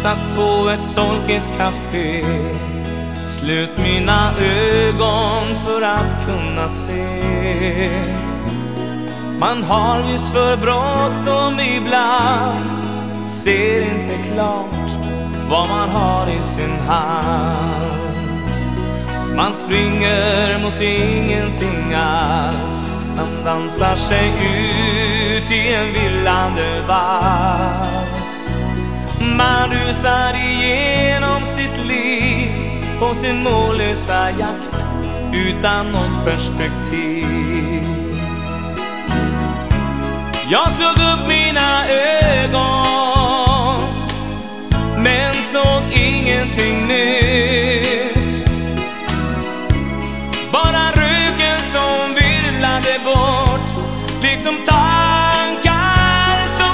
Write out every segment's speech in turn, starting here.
satt på ett solkigt café, slut mina ögon för att kunna se. Man har visst för bråttom ibland, ser inte klart vad man har i sin hand. Man springer mot ingenting alls, man dansar sig ut i en villande vals. Man rusar igenom sitt liv på sin mållösa jakt utan något perspektiv. Jag slog upp mina ögon men såg ingenting nytt, bara röken som virvlade bort, liksom tankar som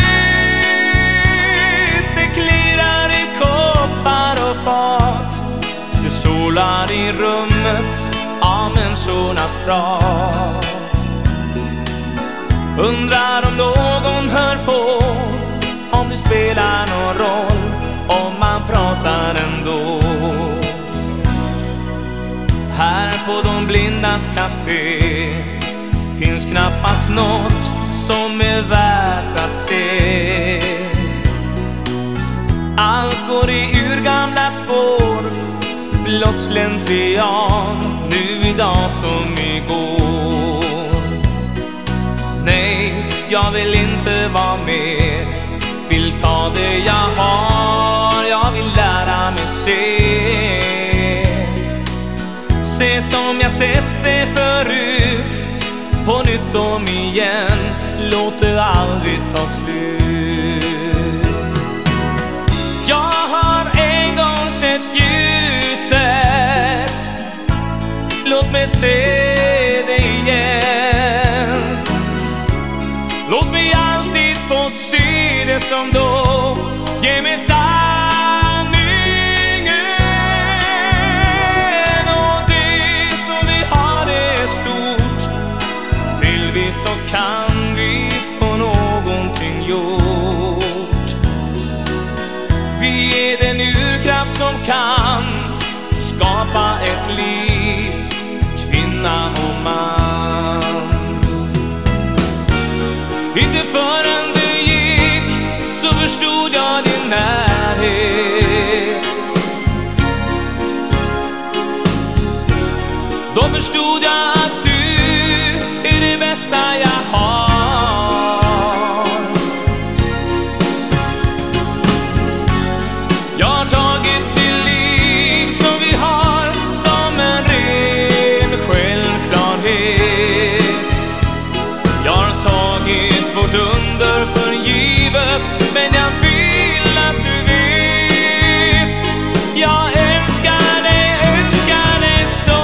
flytt. Det klirrar i koppar och fat, det solar i rummet av människornas prat. Undrar om någon hör på, om det spelar någon roll om man pratar ändå. Här på de blindas café finns knappast något som är värt att se. Allt går i urgamla spår, blott slentrian, nu idag som igår. Nej, jag vill inte vara med, vill ta det jag har, jag vill lära mig se som jag sett det förut, på nytt om igen, låt det aldrig ta slut. Jag har en gång sett ljuset, låt mig se det igen. Låt mig alltid få se det som då, ge mig sanningen. Och det som vi har är stort, vill vi så kan vi få någonting gjort. Vi är den urkraft som kan skapa ett liv, kvinna och man. Inte förrän du gick så förstod jag din närhet. Då förstod jag att du är det bästa jag har. Jag har tagit det liv som vi har som en ren självklarhet. Jag har tagit vårt under för givet, men jag vill att du vet, jag älskar dig så.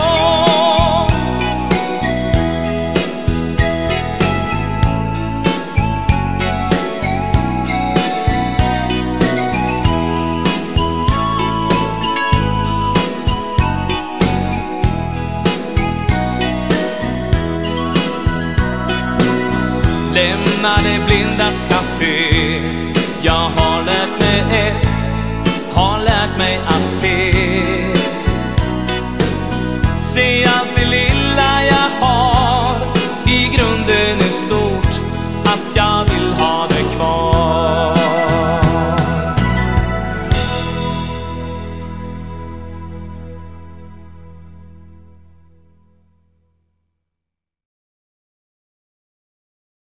Lämna det blindas café, jag har lärt mig har lärt mig att se.